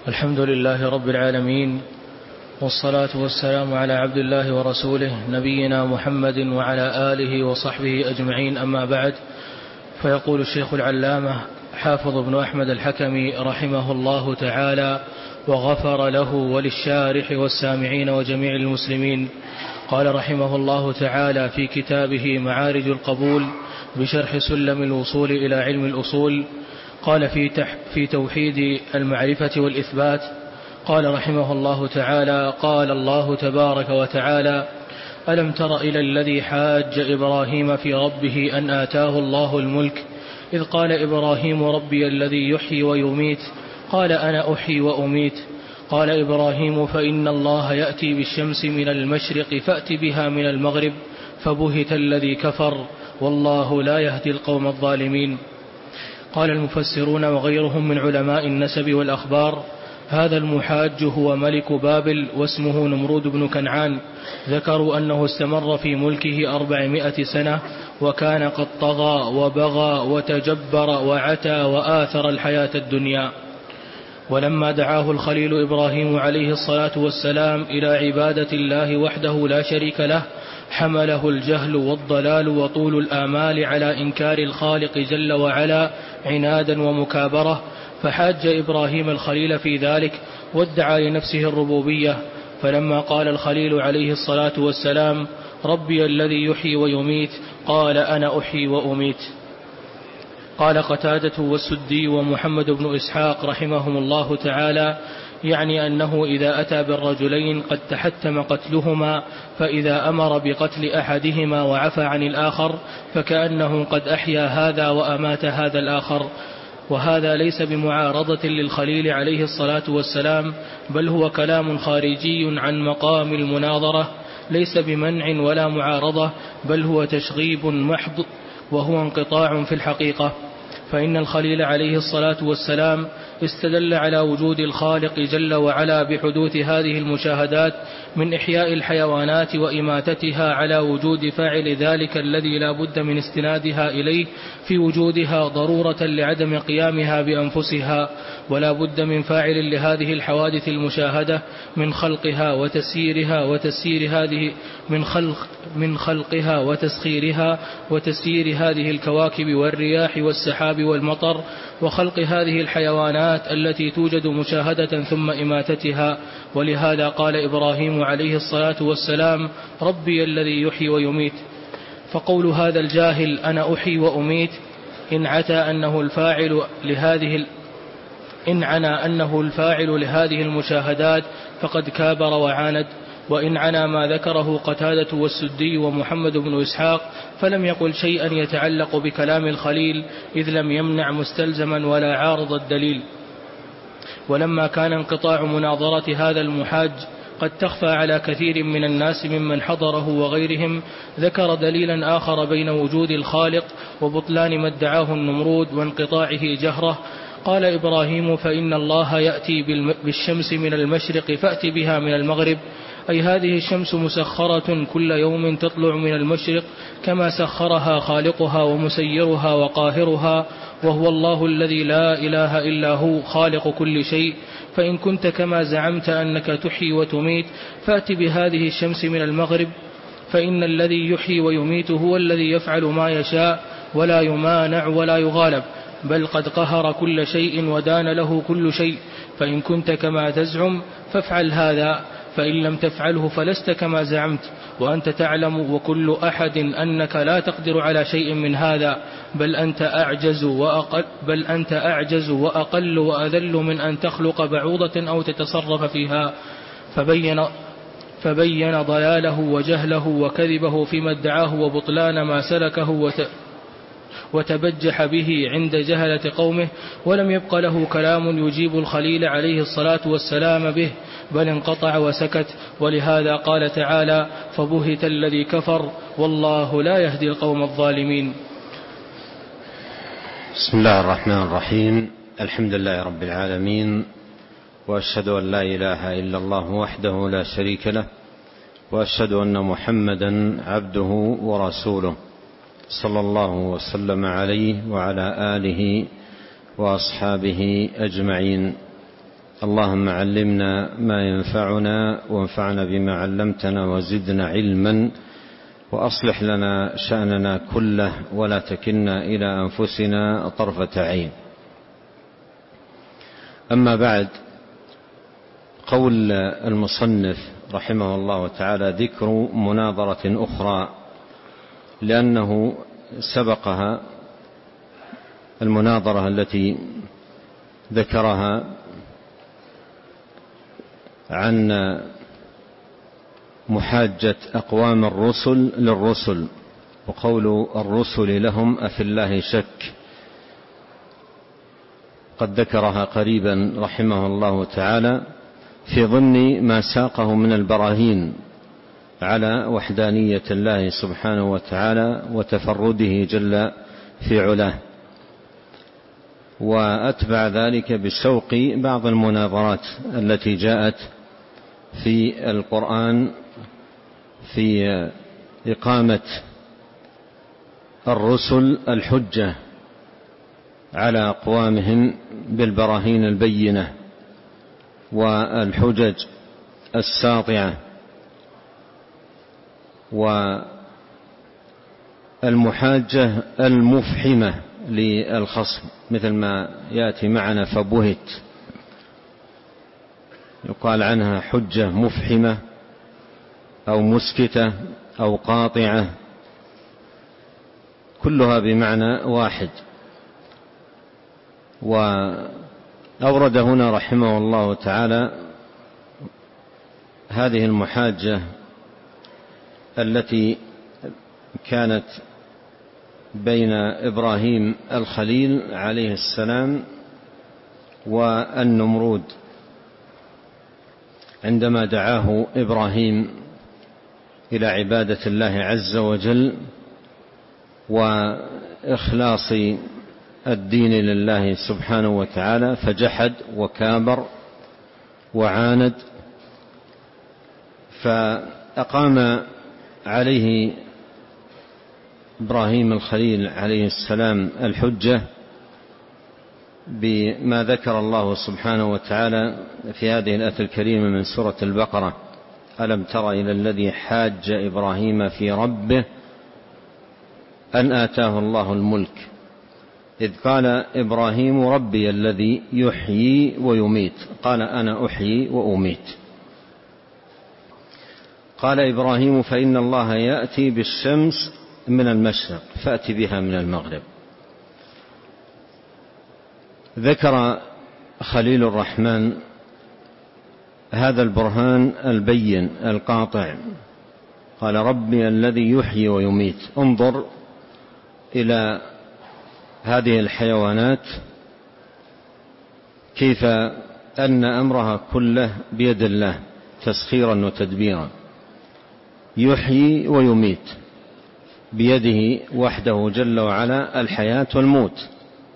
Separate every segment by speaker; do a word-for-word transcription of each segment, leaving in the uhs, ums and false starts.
Speaker 1: الحمد لله رب العالمين، والصلاة والسلام على عبد الله ورسوله نبينا محمد وعلى آله وصحبه أجمعين، أما بعد. فيقول الشيخ العلامة حافظ بن أحمد الحكمي رحمه الله تعالى وغفر له وللشارح والسامعين وجميع المسلمين، قال رحمه الله تعالى في كتابه معارج القبول بشرح سلم الوصول إلى علم الأصول، قال في, في توحيد المعرفة والإثبات، قال رحمه الله تعالى: قال الله تبارك وتعالى: ألم تر إلى الذي حاج إبراهيم في ربه أن آتاه الله الملك إذ قال إبراهيم ربي الذي يحيي ويميت قال أنا أحيي وأميت قال إبراهيم فإن الله يأتي بالشمس من المشرق فأت بها من المغرب فبهت الذي كفر والله لا يهدي القوم الظالمين. قال المفسرون وغيرهم من علماء النسب والأخبار: هذا المحاج هو ملك بابل واسمه نمرود بن كنعان، ذكروا أنه استمر في ملكه أربعمائة سنة وكان قد طغى وبغى وتجبر وعتى وآثر الحياة الدنيا. ولما دعاه الخليل إبراهيم عليه الصلاة والسلام إلى عبادة الله وحده لا شريك له حمله الجهل والضلال وطول الآمال على إنكار الخالق جل وعلا عنادا ومكابرة، فحاج إبراهيم الخليل في ذلك وادعى لنفسه الربوبية. فلما قال الخليل عليه الصلاة والسلام: ربي الذي يحيي ويميت قال أنا أحيي وأميت. قال قتادة والسدي ومحمد بن إسحاق رحمهم الله تعالى: يعني أنه إذا أتى بالرجلين قد تحتم قتلهما فإذا أمر بقتل أحدهما وعفى عن الآخر فكأنه قد أحيا هذا وأمات هذا الآخر. وهذا ليس بمعارضة للخليل عليه الصلاة والسلام، بل هو كلام خارجي عن مقام المناظرة، ليس بمنع ولا معارضة، بل هو تشغيب محض وهو انقطاع في الحقيقة. فإن الخليل عليه الصلاة والسلام استدل على وجود الخالق جل وعلا بحدوث هذه المشاهدات من إحياء الحيوانات وإماتتها على وجود فاعل ذلك الذي لا بد من استنادها إليه في وجودها ضرورة لعدم قيامها بأنفسها، ولا بد من فاعل لهذه الحوادث المشاهدة من خلقها وتسييرها وتسيير هذه من خلق من خلقها وتسخيرها وتسيير هذه الكواكب والرياح والسحاب والمطر وخلق هذه الحيوانات التي توجد مشاهدة ثم إماتتها. ولهذا قال إبراهيم عليه الصلاة والسلام: ربي الذي يحيي ويميت. فقول هذا الجاهل أنا أحيي وأميت إن عتى أنه الفاعل لهذه إن عنى أنه الفاعل لهذه المشاهدات فقد كابر وعاند، وإن عنى ما ذكره قتادة والسدي ومحمد بن إسحاق فلم يقل شيئا يتعلق بكلام الخليل، إذ لم يمنع مستلزما ولا عارض الدليل. ولما كان انقطاع مناظرة هذا المحاج قد تخفى على كثير من الناس ممن حضره وغيرهم، ذكر دليلا آخر بين وجود الخالق وبطلان ما ادعاه النمرود وانقطاعه جهره. قال إبراهيم فإن الله يأتي بالشمس من المشرق فأت بها من المغرب، أي هذه الشمس مسخرة كل يوم تطلع من المشرق كما سخرها خالقها ومسيرها وقاهرها، وهو الله الذي لا إله إلا هو خالق كل شيء. فإن كنت كما زعمت أنك تحيي وتميت فأت بهذه الشمس من المغرب، فإن الذي يحيي ويميت هو الذي يفعل ما يشاء ولا يمانع ولا يغالب، بل قد قهر كل شيء ودان له كل شيء. فإن كنت كما تزعم فافعل هذا، فإن لم تفعله فلست كما زعمت، وأنت تعلم وكل أحد أنك لا تقدر على شيء من هذا، بل أنت أعجز وأقل, بل أنت أعجز وأقل وأذل من أن تخلق بعوضة أو تتصرف فيها. فبين, فبين ضلاله وجهله وكذبه فيما ادعاه وبطلان ما سلكه وت وتبجح به عند جهلة قومه، ولم يبق له كلام يجيب الخليل عليه الصلاة والسلام به، بل انقطع وسكت. ولهذا قال تعالى: فبهت الذي كفر والله لا يهدي القوم الظالمين.
Speaker 2: بسم الله الرحمن الرحيم. الحمد لله رب العالمين، وأشهد أن لا إله إلا الله وحده لا شريك له، وأشهد أن محمدا عبده ورسوله، صلى الله وسلم عليه وعلى آله وأصحابه أجمعين. اللهم علمنا ما ينفعنا وانفعنا بما علمتنا وزدنا علما، وأصلح لنا شأننا كله ولا تكلنا إلى أنفسنا طرفة عين. أما بعد، قول المصنف رحمه الله تعالى ذكر مناظرة أخرى، لأنه سبقها المناظرة التي ذكرها عن محاجة أقوام الرسل للرسل، وقول الرسل لهم أفي الله شك، قد ذكرها قريبا رحمه الله تعالى في ضمن ما ساقه من البراهين على وحدانية الله سبحانه وتعالى وتفرده جل في علاه، وأتبع ذلك بسوق بعض المناظرات التي جاءت في القرآن في إقامة الرسل الحجة على أقوامهم بالبراهين البينة والحجج الساطعة والمحاجة المفحمة للخصم، مثل ما يأتي معنا فبهت، يقال عنها حجة مفحمة أو مسكتة أو قاطعة، كلها بمعنى واحد. وأورد هنا رحمه الله تعالى هذه المحاجة التي كانت بين إبراهيم الخليل عليه السلام والنمرود، عندما دعاه إبراهيم إلى عبادة الله عز وجل وإخلاص الدين لله سبحانه وتعالى، فجحد وكابر وعاند، فأقام عليه إبراهيم الخليل عليه السلام الحجة بما ذكر الله سبحانه وتعالى في هذه الآية الكريمة من سورة البقرة: ألم تر إلى الذي حاج إبراهيم في ربه أن آتاه الله الملك إذ قال إبراهيم ربي الذي يحيي ويميت، قال أنا أحيي وأميت. قال إبراهيم فإن الله يأتي بالشمس من المشرق فأت بها من المغرب. ذكر خليل الرحمن هذا البرهان البين القاطع، قال ربي الذي يحيي ويميت. انظر إلى هذه الحيوانات كيف أن أمرها كله بيد الله تسخيرا وتدبيرا، يحيي ويميت، بيده وحده جل وعلا الحياة والموت.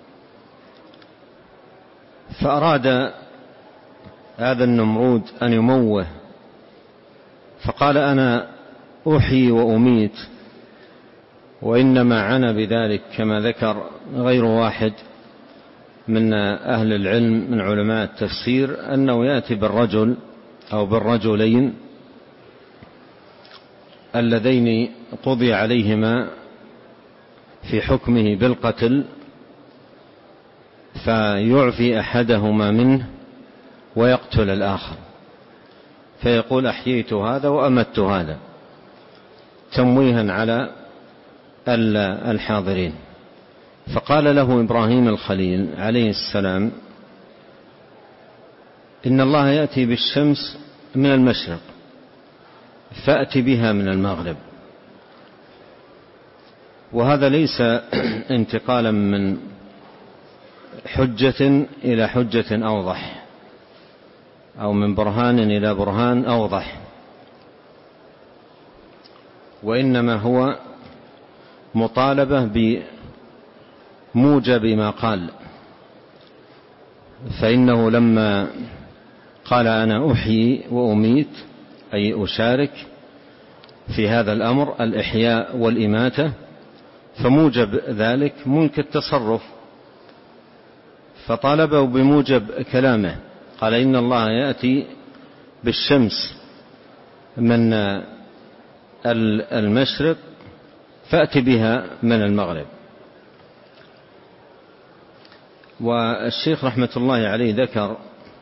Speaker 2: فأراد هذا النمرود أن يموه، فقال أنا أحيي وأميت، وإنما عنى بذلك كما ذكر غير واحد من أهل العلم من علماء التفسير أنه يأتي بالرجل أو بالرجلين اللذين قضي عليهما في حكمه بالقتل، فيعفي أحدهما منه ويقتل الآخر، فيقول أحييت هذا وأمت هذا، تمويها على الحاضرين. فقال له إبراهيم الخليل عليه السلام إن الله يأتي بالشمس من المشرق فأت بها من المغرب. وهذا ليس انتقالا من حجة إلى حجة أوضح، أو من برهان إلى برهان أوضح، وإنما هو مطالبة بموجب ما قال. فإنه لما قال أنا أحيي وأميت أي أشارك في هذا الأمر الإحياء والإماتة، فموجب ذلك ملك التصرف، فطالبه بموجب كلامه قال إن الله يأتي بالشمس من المشرق فأت بها من المغرب. والشيخ رحمة الله عليه ذكر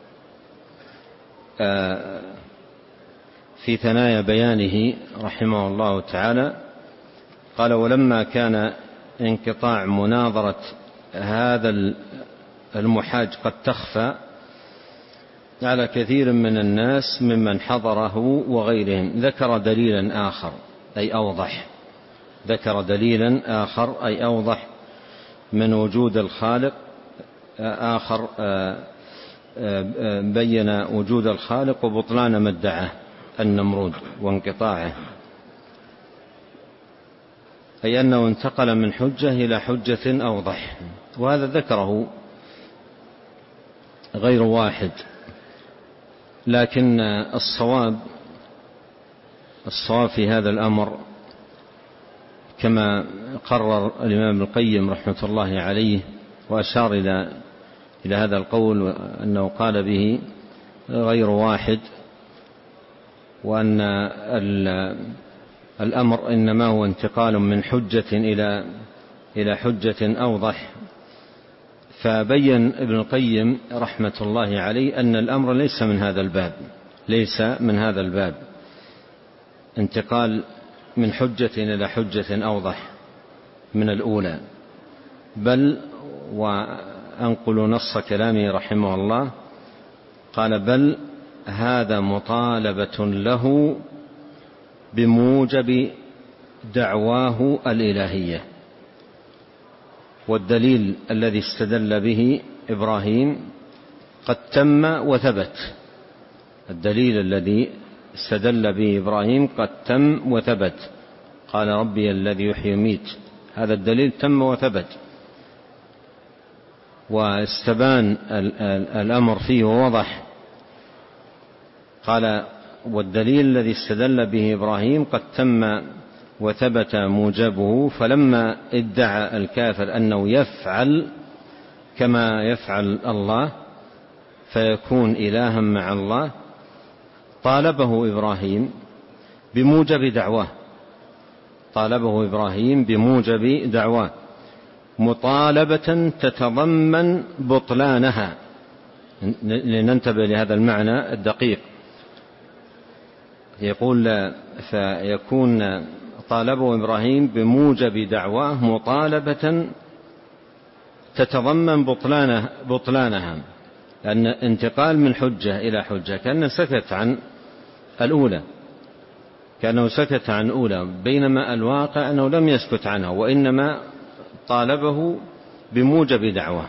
Speaker 2: في ثنايا بيانه رحمه الله تعالى قال: ولما كان انقطاع مناظرة هذا المحاج قد تخفى على كثير من الناس ممن حضره وغيرهم، ذكر دليلا آخر أي أوضح ذكر دليلا آخر أي أوضح من وجود الخالق آخر، بين وجود الخالق وبطلان ما ادعاه النمرود وانقطاعه، أي أنه انتقل من حجة إلى حجة أوضح. وهذا ذكره غير واحد، لكن الصواب الصواب في هذا الأمر كما قرر الإمام ابن القيم رحمة الله عليه وأشار إلى إلى هذا القول أنه قال به غير واحد، وأن الأمر إنما هو انتقال من حجة إلى إلى حجة أوضح. فبين ابن القيم رحمة الله عليه أن الأمر ليس من هذا الباب ليس من هذا الباب انتقال من حجة إلى حجة أوضح من الأولى، بل وأنقل نص كلامه رحمه الله قال: بل هذا مطالبة له بموجب دعواه الإلهية. والدليل الذي استدل به إبراهيم قد تم وثبت الدليل الذي استدل به إبراهيم قد تم وثبت قال: ربي الذي يحيي ويميت، هذا الدليل تم وثبت واستبان الأمر فيه ووضح. قال: والدليل الذي استدل به إبراهيم قد تم وثبت موجبه، فلما ادعى الكافر أنه يفعل كما يفعل الله فيكون إلها مع الله، طالبه إبراهيم بموجب دعواه طالبه إبراهيم بموجب دعواه مطالبة تتضمن بطلانها. لننتبه لهذا المعنى الدقيق. يقول: فيكون طالبه إبراهيم بموجب دعواه مطالبة تتضمن بطلانها, بطلانها لأن انتقال من حجة إلى حجة كأنه سكت عن الأولى كأنه سكت عن الأولى بينما الواقع أنه لم يسكت عنها، وإنما طالبه بموجب دعواه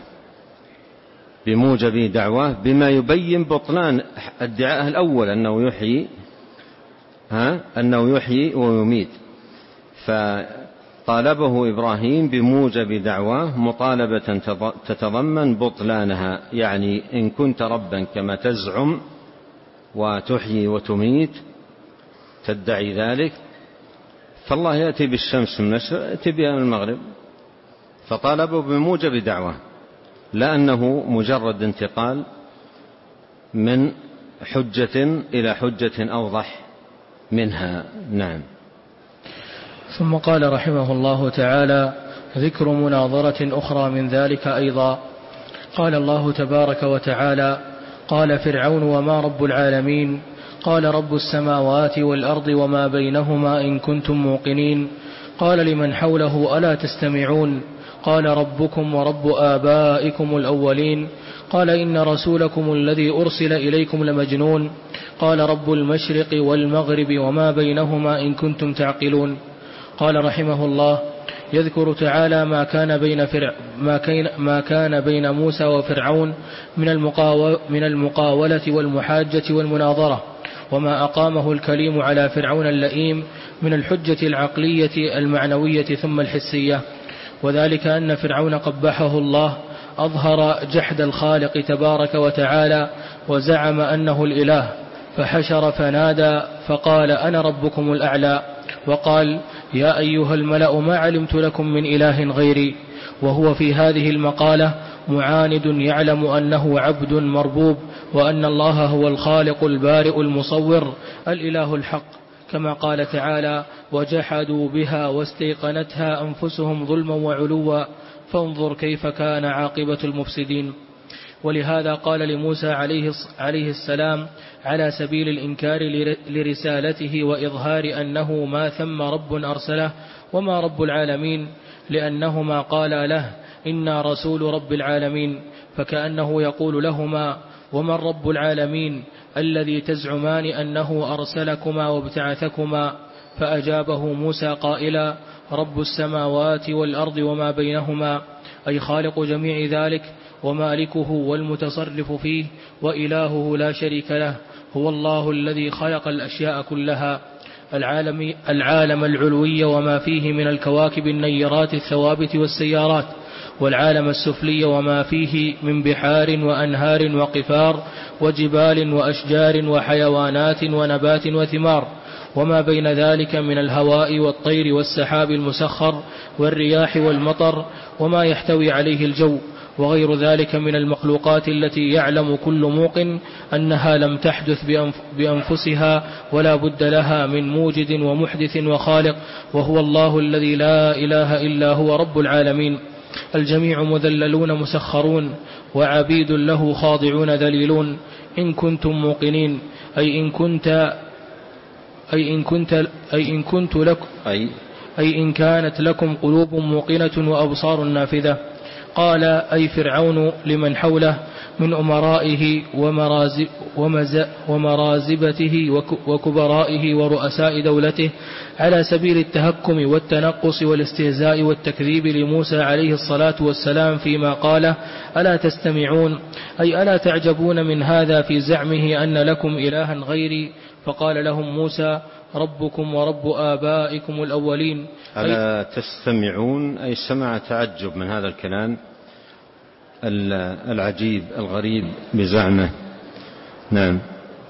Speaker 2: بموجب دعواه بما يبين بطلان ادعاءه الأول أنه يحيي ها أنه يحيي ويميت. فطالبه إبراهيم بموجب دعواه مطالبة تتضمن بطلانها، يعني إن كنت ربا كما تزعم وتحيي وتميت تدعي ذلك، فالله يأتي بالشمس من المشرق يأتي بها من المغرب. فطالبه بموجب دعواه، لا أنه مجرد انتقال من حجة إلى حجة أوضح منها. نعم.
Speaker 1: ثم قال رحمه الله تعالى: ذكر مناظرة أخرى من ذلك أيضا. قال الله تبارك وتعالى: قال فرعون: وما رب العالمين؟ قال: رب السماوات والأرض وما بينهما إن كنتم موقنين. قال لمن حوله: ألا تستمعون؟ قال: ربكم ورب آبائكم الأولين. قال: إن رسولكم الذي أرسل إليكم لمجنون. قال: رب المشرق والمغرب وما بينهما إن كنتم تعقلون. قال رحمه الله: يذكر تعالى ما كان بين فرع ما كان ما كان بين موسى وفرعون من المقاو من المقاولة والمحاجة والمناظرة، وما أقامه الكليم على فرعون اللئيم من الحجة العقلية المعنوية ثم الحسية. وذلك أن فرعون قبحه الله أظهر جحد الخالق تبارك وتعالى وزعم أنه الإله، فحشر فنادى فقال: أنا ربكم الأعلى، وقال: يا أيها الملأ ما علمت لكم من إله غيري. وهو في هذه المقالة معاند يعلم أنه عبد مربوب وأن الله هو الخالق البارئ المصور الإله الحق، كما قال تعالى: وجحدوا بها واستيقنتها أنفسهم ظلما وعلوا فانظر كيف كان عاقبة المفسدين. ولهذا قال لموسى عليه السلام على سبيل الإنكار لرسالته وإظهار أنه ما ثم رب أرسله وما رب العالمين، لأنهما قالا له إنا رسول رب العالمين، فكأنه يقول لهما: ومن رب العالمين الذي تزعمان أنه أرسلكما وابتعثكما؟ فأجابه موسى قائلا: رب السماوات والأرض وما بينهما، أي خالق جميع ذلك ومالكه والمتصرف فيه وإلهه لا شريك له، هو الله الذي خلق الأشياء كلها، العالم, العالم العلوي وما فيه من الكواكب النيرات الثوابت والسيارات، والعالم السفلي وما فيه من بحار وأنهار وقفار وجبال وأشجار وحيوانات ونبات وثمار، وما بين ذلك من الهواء والطير والسحاب المسخر والرياح والمطر وما يحتوي عليه الجو، وغير ذلك من المخلوقات التي يعلم كل موقن أنها لم تحدث بأنفسها ولا بد لها من موجد ومحدث وخالق، وهو الله الذي لا إله إلا هو رب العالمين. الجميع مذللون مسخرون وعبيد له خاضعون ذليلون، إن كنتم موقنين، أي إن كنت أي إن كنت أي إن كنت لكم أي أي إن كانت لكم قلوب موقنة وأبصار نافذة. قال: أي فرعون لمن حوله من أمرائه ومرازبته وكبرائه ورؤساء دولته، على سبيل التهكم والتنقص والاستهزاء والتكذيب لموسى عليه الصلاة والسلام فيما قاله: ألا تستمعون، أي ألا تعجبون من هذا في زعمه أن لكم إلها غيري؟ فقال لهم موسى: ربكم ورب آبائكم الأولين.
Speaker 2: ألا تستمعون، أي سمع تعجب من هذا الكلام العجيب الغريب بزعمه. نعم.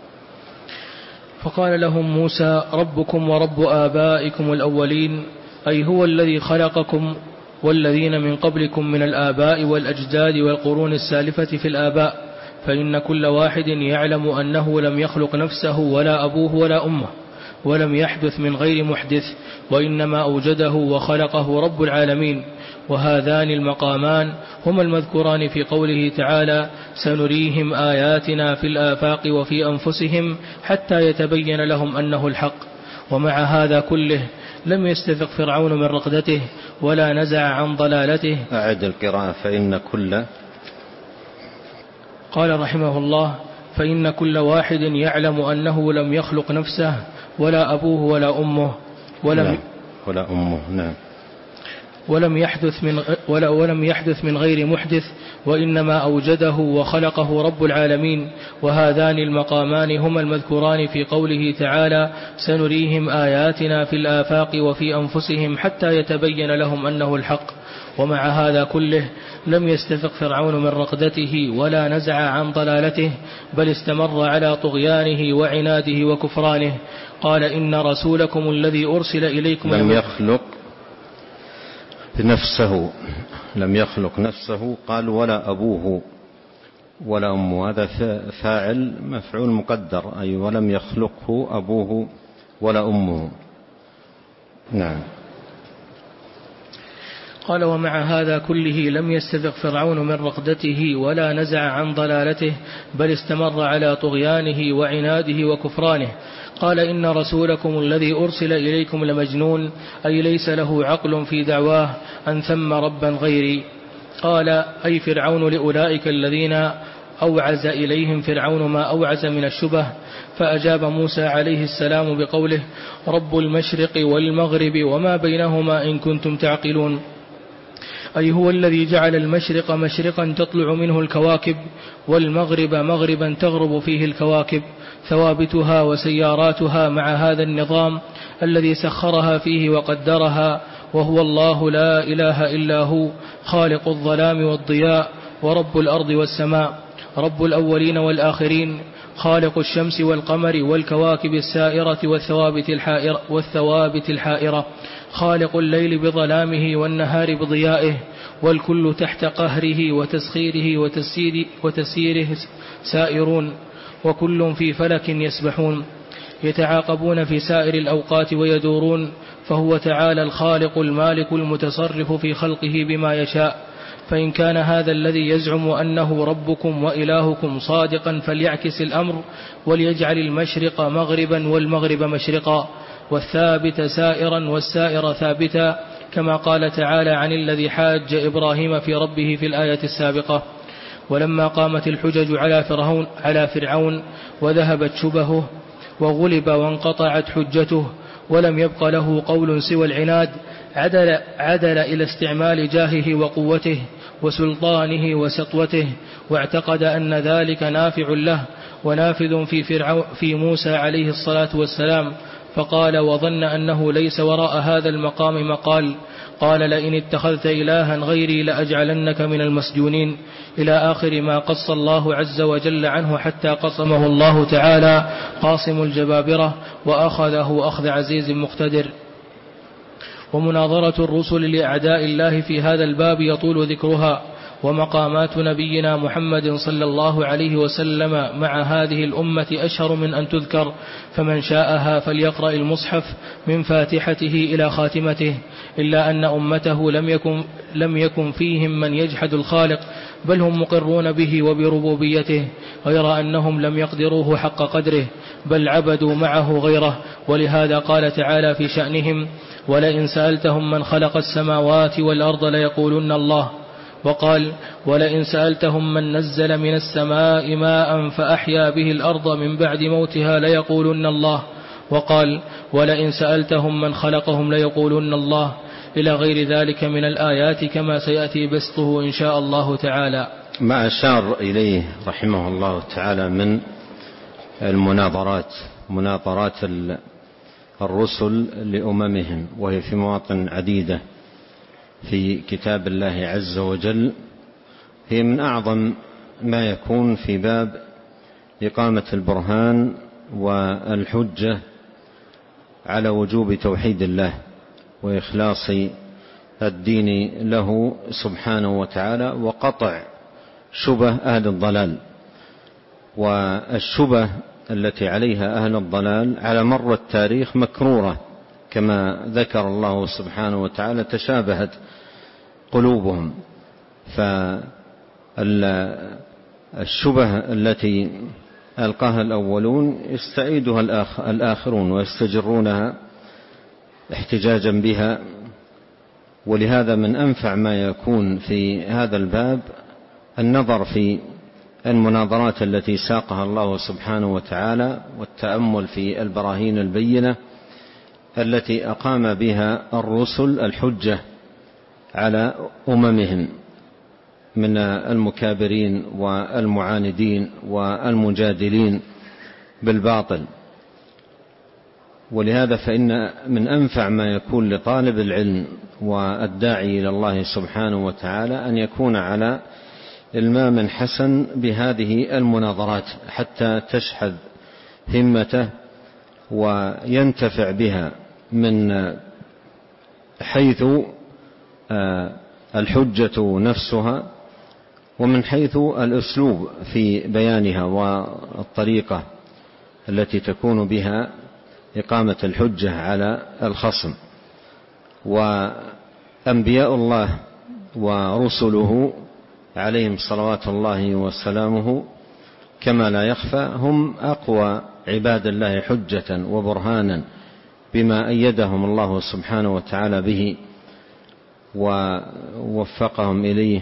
Speaker 1: فقال لهم موسى: ربكم ورب آبائكم الأولين، أي هو الذي خلقكم والذين من قبلكم من الآباء والأجداد والقرون السالفة في الآباء، فإن كل واحد يعلم أنه لم يخلق نفسه ولا أبوه ولا أمه، ولم يحدث من غير محدث، وإنما أوجده وخلقه رب العالمين. وهذان المقامان هما المذكوران في قوله تعالى: سنريهم آياتنا في الآفاق وفي أنفسهم حتى يتبين لهم أنه الحق. ومع هذا كله لم يستفق فرعون من رقدته ولا نزع عن ضلالته.
Speaker 2: أعد القراءة. فإن كل
Speaker 1: قال رحمه الله: فإن كل واحد يعلم أنه لم يخلق نفسه ولا أبوه ولا أمه ولم,
Speaker 2: نعم. ولا أمه نعم.
Speaker 1: ولم يحدث من ولا ولم يحدث من غير محدث، وإنما أوجده وخلقه رب العالمين. وهذان المقامان هما المذكوران في قوله تعالى: سنريهم آياتنا في الآفاق وفي أنفسهم حتى يتبين لهم أنه الحق. ومع هذا كله لم يستفق فرعون من رقدته ولا نزع عن ضلالته، بل استمر على طغيانه وعناده وكفرانه. قال: إن رسولكم الذي أرسل إليكم
Speaker 2: لم يخلق نفسه لم يخلق نفسه قال ولا أبوه ولا أمه، هذا فاعل مفعول مقدر، أي ولم يخلقه أبوه ولا أمه. نعم.
Speaker 1: قال: ومع هذا كله لم يستفق فرعون من رقدته ولا نزع عن ضلالته، بل استمر على طغيانه وعناده وكفرانه. قال: إن رسولكم الذي أرسل إليكم لمجنون، أي ليس له عقل في دعواه أن ثم ربا غيري. قال: أي فرعون لأولئك الذين أوعز إليهم فرعون ما أوعز من الشبه. فأجاب موسى عليه السلام بقوله: رب المشرق والمغرب وما بينهما إن كنتم تعقلون، أي هو الذي جعل المشرق مشرقا تطلع منه الكواكب، والمغرب مغربا تغرب فيه الكواكب، ثوابتها وسياراتها مع هذا النظام الذي سخرها فيه وقدرها، وهو الله لا إله إلا هو، خالق الظلام والضياء، ورب الأرض والسماء، رب الأولين والآخرين، خالق الشمس والقمر والكواكب السائرة والثوابت الحائرة, والثوابت الحائرة خالق الليل بظلامه والنهار بضيائه، والكل تحت قهره وتسخيره وتسييره, وتسييره سائرون، وكل في فلك يسبحون يتعاقبون في سائر الأوقات ويدورون، فهو تعالى الخالق المالك المتصرف في خلقه بما يشاء. فإن كان هذا الذي يزعم أنه ربكم وإلهكم صادقا فليعكس الأمر وليجعل المشرق مغربا والمغرب مشرقا، والثابت سائرا والسائر ثابتا، كما قال تعالى عن الذي حاج إبراهيم في ربه في الآية السابقة. ولما قامت الحجج على فرعون, على فرعون وذهبت شبهه وغلب وانقطعت حجته ولم يبق له قول سوى العناد، عدل, عدل إلى استعمال جاهه وقوته وسلطانه وسطوته، واعتقد أن ذلك نافع له ونافذ في, فرعون في موسى عليه الصلاة والسلام، فقال وظن أنه ليس وراء هذا المقام مقال، قال لئن اتخذت إلها غيري لأجعلنك من المسجونين، إلى آخر ما قص الله عز وجل عنه، حتى قصمه الله تعالى قاصم الجبابرة وأخذه أخذ عزيز مقتدر. ومناظرة الرسل لأعداء الله في هذا الباب يطول ذكرها، ومقامات نبينا محمد صلى الله عليه وسلم مع هذه الأمة أشهر من أن تذكر، فمن شاءها فليقرأ المصحف من فاتحته إلى خاتمته، إلا أن أمته لم يكن, لم يكن فيهم من يجحد الخالق، بل هم مقرون به وبربوبيته، غير أنهم لم يقدروه حق قدره، بل عبدوا معه غيره. ولهذا قال تعالى في شأنهم ولئن سألتهم من خلق السماوات والأرض ليقولن الله، وقال ولئن سألتهم من نزل من السماء ماء فأحيا به الأرض من بعد موتها ليقولن الله، وقال ولئن سألتهم من خلقهم ليقولن الله، إلى غير ذلك من الآيات كما سيأتي بسطه إن شاء الله تعالى.
Speaker 2: ما أشار إليه رحمه الله تعالى من المناظرات، مناظرات الرسل لأممهم، وهي في مواطن عديدة في كتاب الله عز وجل، هي من أعظم ما يكون في باب إقامة البرهان والحجة على وجوب توحيد الله وإخلاص الدين له سبحانه وتعالى، وقطع شبه أهل الضلال. والشبه التي عليها أهل الضلال على مر التاريخ مكرورة، كما ذكر الله سبحانه وتعالى تشابهت قلوبهم. فالشبه التي ألقاها الأولون يستعيدها الآخرون ويستجرونها احتجاجا بها. ولهذا من أنفع ما يكون في هذا الباب النظر في المناظرات التي ساقها الله سبحانه وتعالى، والتأمل في البراهين البينة التي أقام بها الرسل الحجة على أممهم من المكابرين والمعاندين والمجادلين بالباطل. ولهذا فإن من أنفع ما يكون لطالب العلم والداعي إلى الله سبحانه وتعالى أن يكون على إلمام حسن بهذه المناظرات، حتى تشحذ همته وينتفع بها من حيث الحجة نفسها، ومن حيث الأسلوب في بيانها والطريقة التي تكون بها إقامة الحجة على الخصم. وأنبياء الله ورسله عليهم صلوات الله وسلامه كما لا يخفى هم أقوى عباد الله حجة وبرهانا بما أيدهم الله سبحانه وتعالى به ووفقهم إليه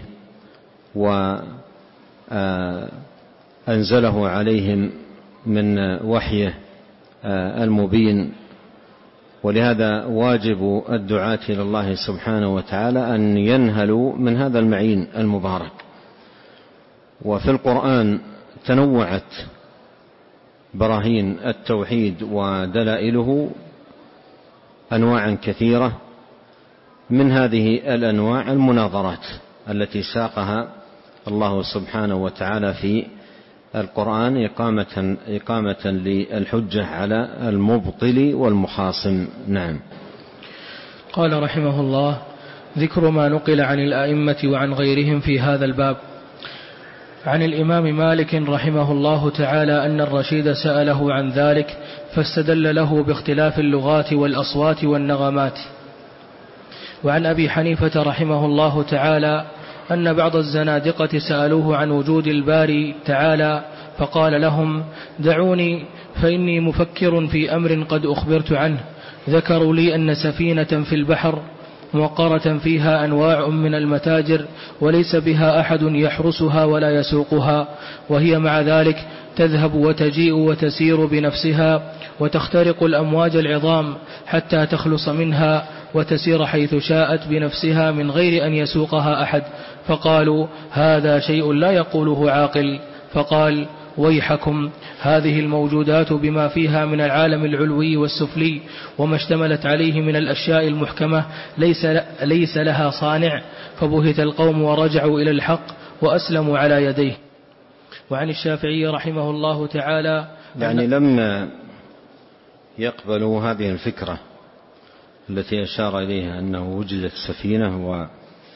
Speaker 2: وأنزله عليهم من وحيه المبين. ولهذا واجب الدعاة إلى الله سبحانه وتعالى أن ينهلوا من هذا المعين المبارك. وفي القرآن تنوعت براهين التوحيد ودلائله أنواعا كثيرة، من هذه الأنواع المناظرات التي ساقها الله سبحانه وتعالى في القرآن إقامة, إقامة للحجة على المبطل والمخاصم. نعم.
Speaker 1: قال رحمه الله: ذكر ما نقل عن الأئمة وعن غيرهم في هذا الباب. عن الإمام مالك رحمه الله تعالى أن الرشيد سأله عن ذلك فاستدل له باختلاف اللغات والأصوات والنغمات. وعن أبي حنيفة رحمه الله تعالى أن بعض الزنادقة سألوه عن وجود الباري تعالى فقال لهم: دعوني فإني مفكر في أمر قد أخبرت عنه. ذكروا لي أن سفينة في البحر موقرة فيها أنواع من المتاجر وليس بها أحد يحرسها ولا يسوقها، وهي مع ذلك تذهب وتجيء وتسير بنفسها وتخترق الأمواج العظام حتى تخلص منها وتسير حيث شاءت بنفسها من غير أن يسوقها أحد. فقالوا: هذا شيء لا يقوله عاقل. فقال: ويحكم، هذه الموجودات بما فيها من العالم العلوي والسفلي وما اشتملت عليه من الأشياء المحكمة ليس, ليس لها صانع. فبهت القوم ورجعوا إلى الحق وأسلموا على يديه. وعن الشافعي رحمه الله تعالى
Speaker 2: يعني لما يقبلوا هذه الفكرة التي أشار إليها أنه وجدت سفينة و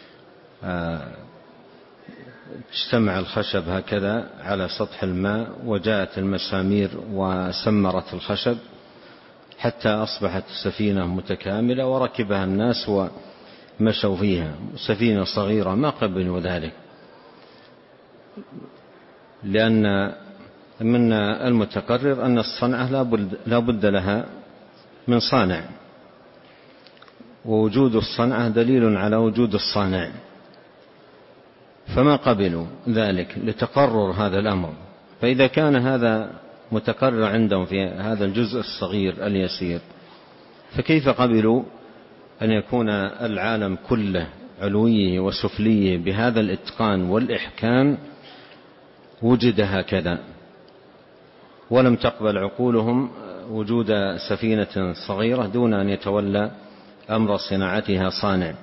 Speaker 2: اجتمع الخشب هكذا على سطح الماء وجاءت المسامير وسمرت الخشب حتى أصبحت السفينة متكاملة وركبها الناس ومشوا فيها، سفينة صغيرة، ما قبلوا ذلك، لأن من المتقرر أن الصنعة لا بد لها من صانع، ووجود الصنعة دليل على وجود الصانع، فما قبلوا ذلك لتقرر هذا الأمر. فإذا كان هذا متقرر عندهم في هذا الجزء الصغير اليسير، فكيف قبلوا أن يكون العالم كله علويه وسفليه بهذا الإتقان والإحكام وجد هكذا، ولم تقبل عقولهم وجود سفينة صغيرة دون أن يتولى أمر صناعتها صانع،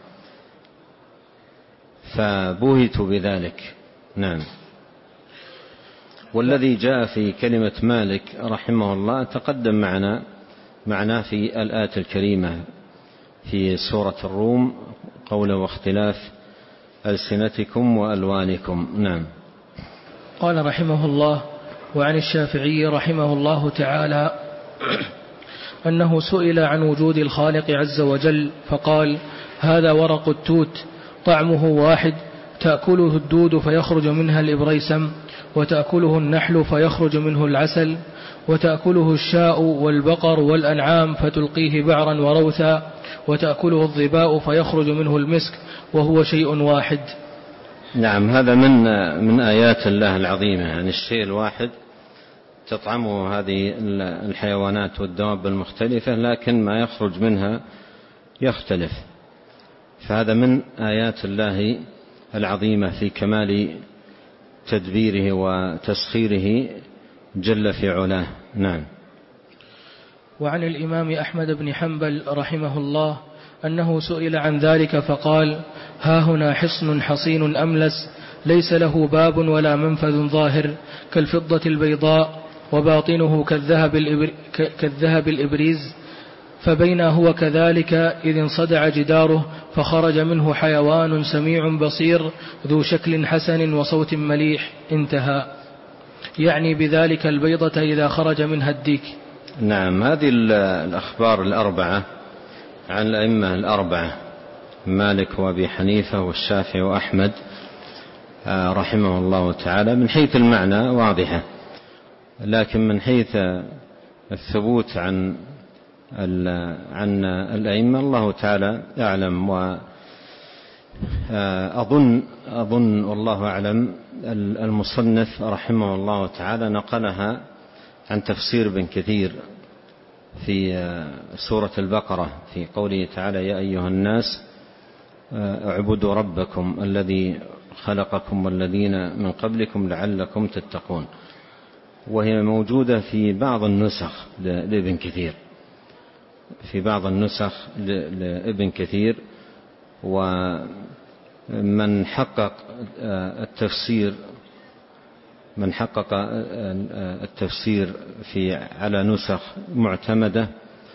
Speaker 2: فبهتوا بذلك. نعم. والذي جاء في كلمة مالك رحمه الله تقدم معنا معناه في الآية الكريمة في سورة الروم، قوله: واختلاف ألسنتكم وألوانكم. نعم.
Speaker 1: قال رحمه الله: وعن الشافعي رحمه الله تعالى أنه سئل عن وجود الخالق عز وجل فقال: هذا ورق التوت طعمه واحد، تأكله الدود فيخرج منها الإبريسم، وتأكله النحل فيخرج منه العسل، وتأكله الشاء والبقر والأنعام فتلقيه بعرا وروثا، وتأكله الظباء فيخرج منه المسك، وهو شيء واحد.
Speaker 2: نعم، هذا من من آيات الله العظيمة، يعني الشيء الواحد تطعمه هذه الحيوانات والدواب المختلفة، لكن ما يخرج منها يختلف. فهذا من آيات الله العظيمة في كمال تدبيره وتسخيره جل في علاه. نعم.
Speaker 1: وعن الإمام أحمد بن حنبل رحمه الله أنه سئل عن ذلك فقال: ها هنا حصن حصين أملس ليس له باب ولا منفذ ظاهر كالفضة البيضاء وباطنه كالذهب, الإبر... كالذهب الإبريز، فبين هو كذلك إذ انصدع جداره فخرج منه حيوان سميع بصير ذو شكل حسن وصوت مليح. انتهى. يعني بذلك البيضة إذا خرج منها الديك.
Speaker 2: نعم. هذه الأخبار الأربعة عن الأئمة الأربعة مالك وأبي حنيفة والشافعي وأحمد رحمه الله تعالى من حيث المعنى واضحة، لكن من حيث الثبوت عن عن الأئمة الله تعالى أعلم. وأظن أظن والله أعلم المصنف رحمه الله تعالى نقلها عن تفسير ابن كثير في سورة البقرة في قوله تعالى: يا أيها الناس اعبدوا ربكم الذي خلقكم والذين من قبلكم لعلكم تتقون، وهي موجودة في بعض النسخ لابن كثير في بعض النسخ لابن كثير. ومن حقق التفسير من حقق التفسير في على نسخ معتمدة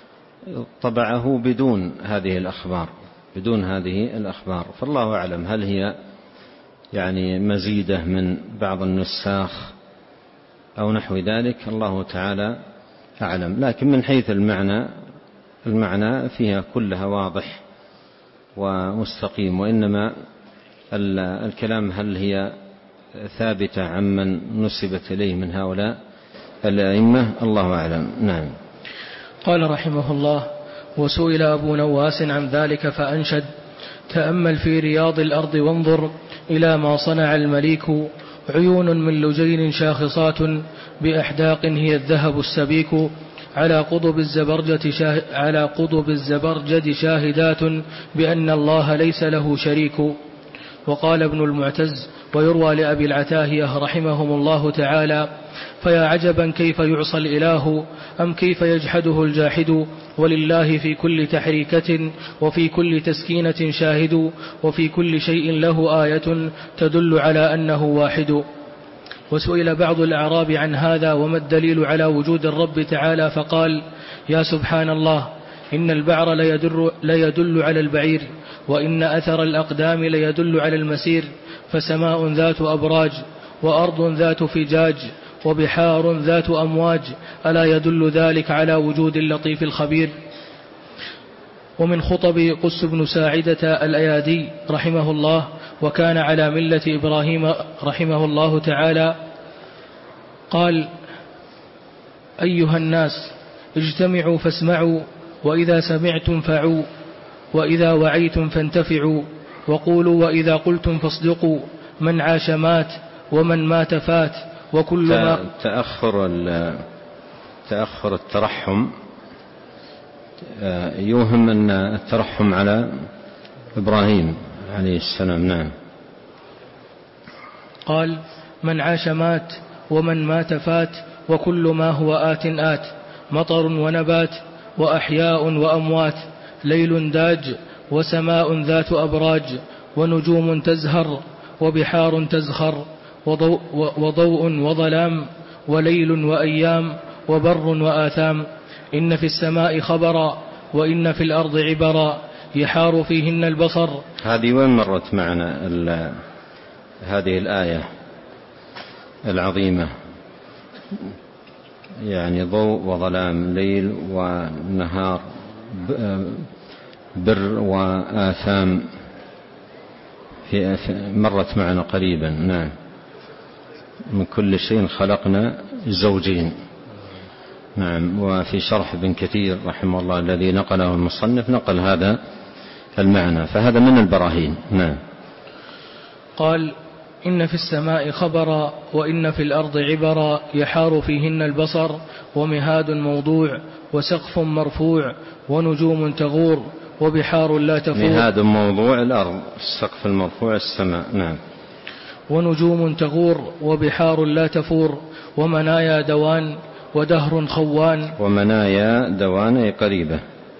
Speaker 2: طبعه بدون هذه الأخبار بدون هذه الأخبار. فالله أعلم هل هي يعني مزيدة من بعض النساخ أو نحو ذلك، الله تعالى أعلم. لكن من حيث المعنى المعنى فيها كلها واضح ومستقيم، وإنما الكلام هل هي ثابتة عمن نسبت إليه من هؤلاء الأئمة، الله أعلم. نعم.
Speaker 1: قال رحمه الله: وسئل أبو نواس عن ذلك فأنشد: تأمل في رياض الأرض وانظر إلى ما صنع المليك، عيون من لجين شاخصات بأحداق هي الذهب السبيك، على قضب الزبرجد, شاه على قضب الزبرجد شاهدات بأن الله ليس له شريك. وقال ابن المعتز: ويروى لأبي العتاهية رحمهم الله تعالى: فيا عجبا كيف يعصى الإله أم كيف يجحده الجاحد، ولله في كل تحريكة وفي كل تسكينة شاهد، وفي كل شيء له آية تدل على أنه واحد. وسئل بعض الأعراب عن هذا وما الدليل على وجود الرب تعالى، فقال: يا سبحان الله، إن البعر ليدل, ليدل على البعير، وإن أثر الأقدام ليدل على المسير، فسماء ذات أبراج، وأرض ذات فجاج، وبحار ذات أمواج، ألا يدل ذلك على وجود اللطيف الخبير. ومن خطب قس بن ساعدة الأيادي رحمه الله، وكان على ملة إبراهيم رحمه الله تعالى، قال: أيها الناس اجتمعوا فاسمعوا، وإذا سمعتم فعوا، وإذا وعيتم فانتفعوا، وقولوا وإذا قلتم فاصدقوا، من عاش مات ومن مات فات، وكل ما
Speaker 2: تأخر تأخر الترحم يوهم أن الترحم على إبراهيم عليه السلام. نعم.
Speaker 1: قال: من عاش مات ومن مات فات، وكل ما هو آت آت، مطر ونبات وأحياء وأموات، ليل داج وسماء ذات أبراج، ونجوم تزهر وبحار تزخر، وضوء, وضوء وظلام، وليل وأيام، وبر وآثام، إن في السماء خبرا وإن في الأرض عبرا، يحار فيهن البصر.
Speaker 2: هذه وين مرت معنا هذه الآية العظيمة؟ يعني ضوء وظلام، ليل ونهار، بر وآثام، في مرت معنا قريبا. نعم. من كل شيء خلقنا زوجين. نعم. وفي شرح ابن كثير رحمه الله الذي نقله المصنف نقل هذا المعنى، فهذا من البراهين. نعم.
Speaker 1: قال: إن في السماء خبرا وإن في الأرض عبرا، يحار فيهن البصر، ومهاد موضوع، وسقف مرفوع، ونجوم تغور، وبحار لا تفور.
Speaker 2: مهاد موضوع الأرض، السقف المرفوع السماء. نعم.
Speaker 1: ونجوم تغور، وبحار لا تفور، ومنايا دوان، ودهر خوان.
Speaker 2: ومنايا دوان أي قريبة.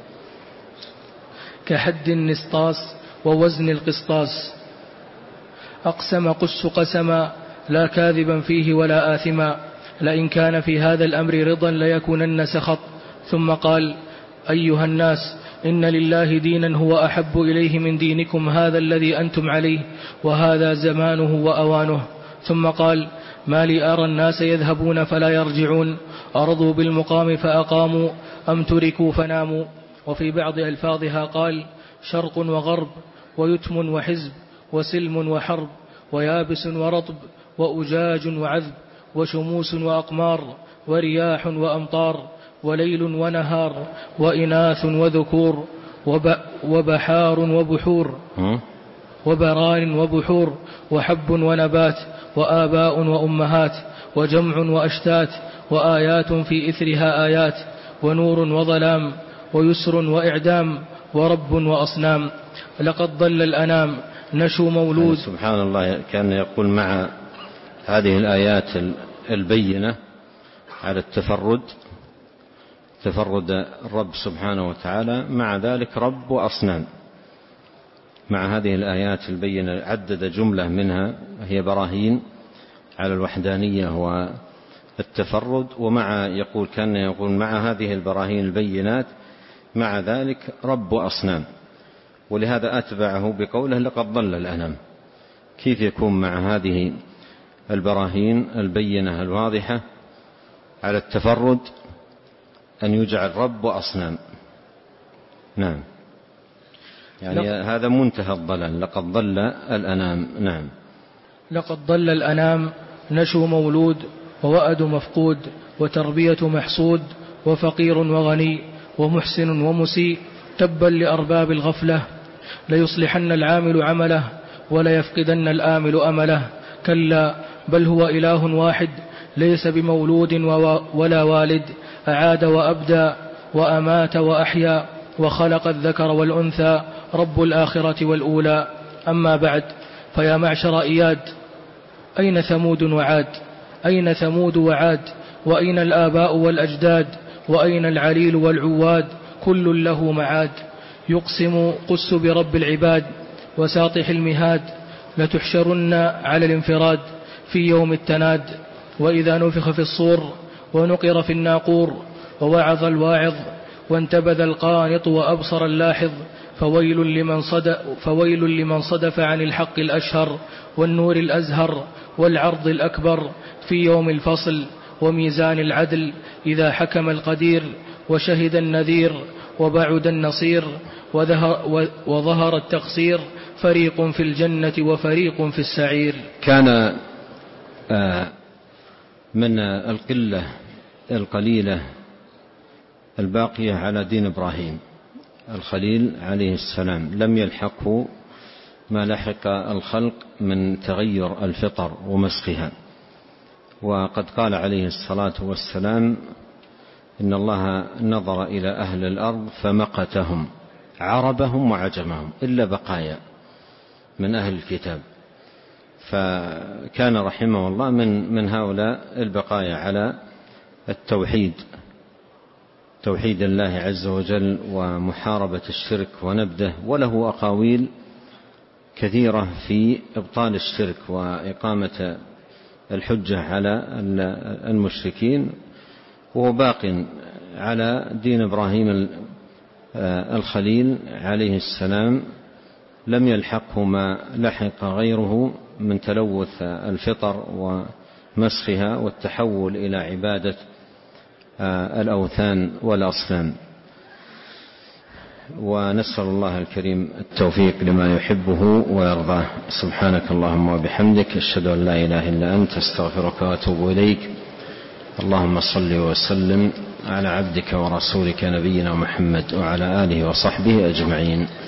Speaker 1: كحد النسطاس ووزن القسطاس، أقسم قس قسما لا كاذبا فيه ولا آثما، لئن كان في هذا الأمر رضا ليكونن سخط. ثم قال: أيها الناس، إن لله دينا هو أحب إليه من دينكم هذا الذي أنتم عليه، وهذا زمانه وأوانه. ثم قال: ما لي أرى الناس يذهبون فلا يرجعون، أرضوا بالمقام فأقاموا أم تركوا فناموا. وفي بعض ألفاظها قال: شرق وغرب، ويتم وحزب، وسلم وحرب، ويابس ورطب، وأجاج وعذب، وشموس وأقمار، ورياح وأمطار، وليل ونهار، وإناث وذكور، وب وبحار وبحور، وبرار وبحور، وحب ونبات، وآباء وأمهات، وجمع وأشتات، وآيات في إثرها آيات، ونور وظلام، ويسر وإعدام، ورب وأصنام، لقد ضل الأنام، نشو مولود.
Speaker 2: سبحان الله، كان يقول مع هذه الآيات البينة على التفرد تفرد الرب سبحانه وتعالى، مع ذلك رب وأصنام. مع هذه الآيات البينة عدد جملة منها هي براهين على الوحدانية والتفرد، ومع يقول كان يقول مع هذه البراهين البينات مع ذلك رب أصنام. ولهذا أتبعه بقوله لقد ضل الأنام. كيف يكون مع هذه البراهين البينة الواضحة على التفرد أن يجعل رب أصنام؟ نعم، يعني هذا منتهى الضلال. لقد ضل الأنام. نعم.
Speaker 1: لقد ضل الأنام، نشو مولود، ووأد مفقود، وتربية محصود، وفقير وغني، ومحسن ومسيء، تبا لأرباب الغفلة. ليصلحن العامل عمله، ولا يفقدن الآمل أمله. كلا بل هو إله واحد، ليس بمولود ولا والد. أعاد وأبدى، وأمات وأحيا، وخلق الذكر والأنثى، رب الآخرة والأولى. أما بعد، فيا معشر إياد، أين ثمود وعاد؟ أين ثمود وعاد؟ وأين الآباء والأجداد؟ وأين العليل والعواد؟ كل له معاد. يقسم قس برب العباد وساطح المهاد، لتحشرن على الانفراد في يوم التناد. وإذا نفخ في الصور ونقر في الناقور، ووعظ الواعظ وانتبذ القانط وأبصر اللاحظ، فويل لمن صدف, فويل لمن صدف عن الحق الأشهر، والنور الأزهر، والعرض الأكبر، في يوم الفصل وميزان العدل، إذا حكم القدير وشهد النذير، وبعد النصير، وظهر, وظهر التقصير. فريق في الجنة وفريق في السعير.
Speaker 2: كان من القلة القليلة الباقية على دين إبراهيم الخليل عليه السلام لم يلحقه ما لحق الخلق من تغير الفطر ومسخها. وقد قال عليه الصلاة والسلام: إن الله نظر إلى أهل الأرض فمقتهم، عربهم وعجمهم، إلا بقايا من أهل الكتاب. فكان رحمه الله من من هؤلاء البقايا على التوحيد، توحيد الله عز وجل، ومحاربة الشرك ونبذه. وله أقاويل كثيرة في إبطال الشرك وإقامة الحجة على المشركين، وهو باق على دين إبراهيم الخليل عليه السلام. لم يلحقه ما لحق غيره من تلوث الفطر ومسخها والتحول إلى عبادة الأوثان والأصنام. ونسأل الله الكريم التوفيق لما يحبه ويرضاه. سبحانك اللهم وبحمدك، أشهد أن لا إله إلا أنت، أستغفرك وأتوب إليك. اللهم صل وسلم على عبدك ورسولك نبينا محمد وعلى آله وصحبه أجمعين.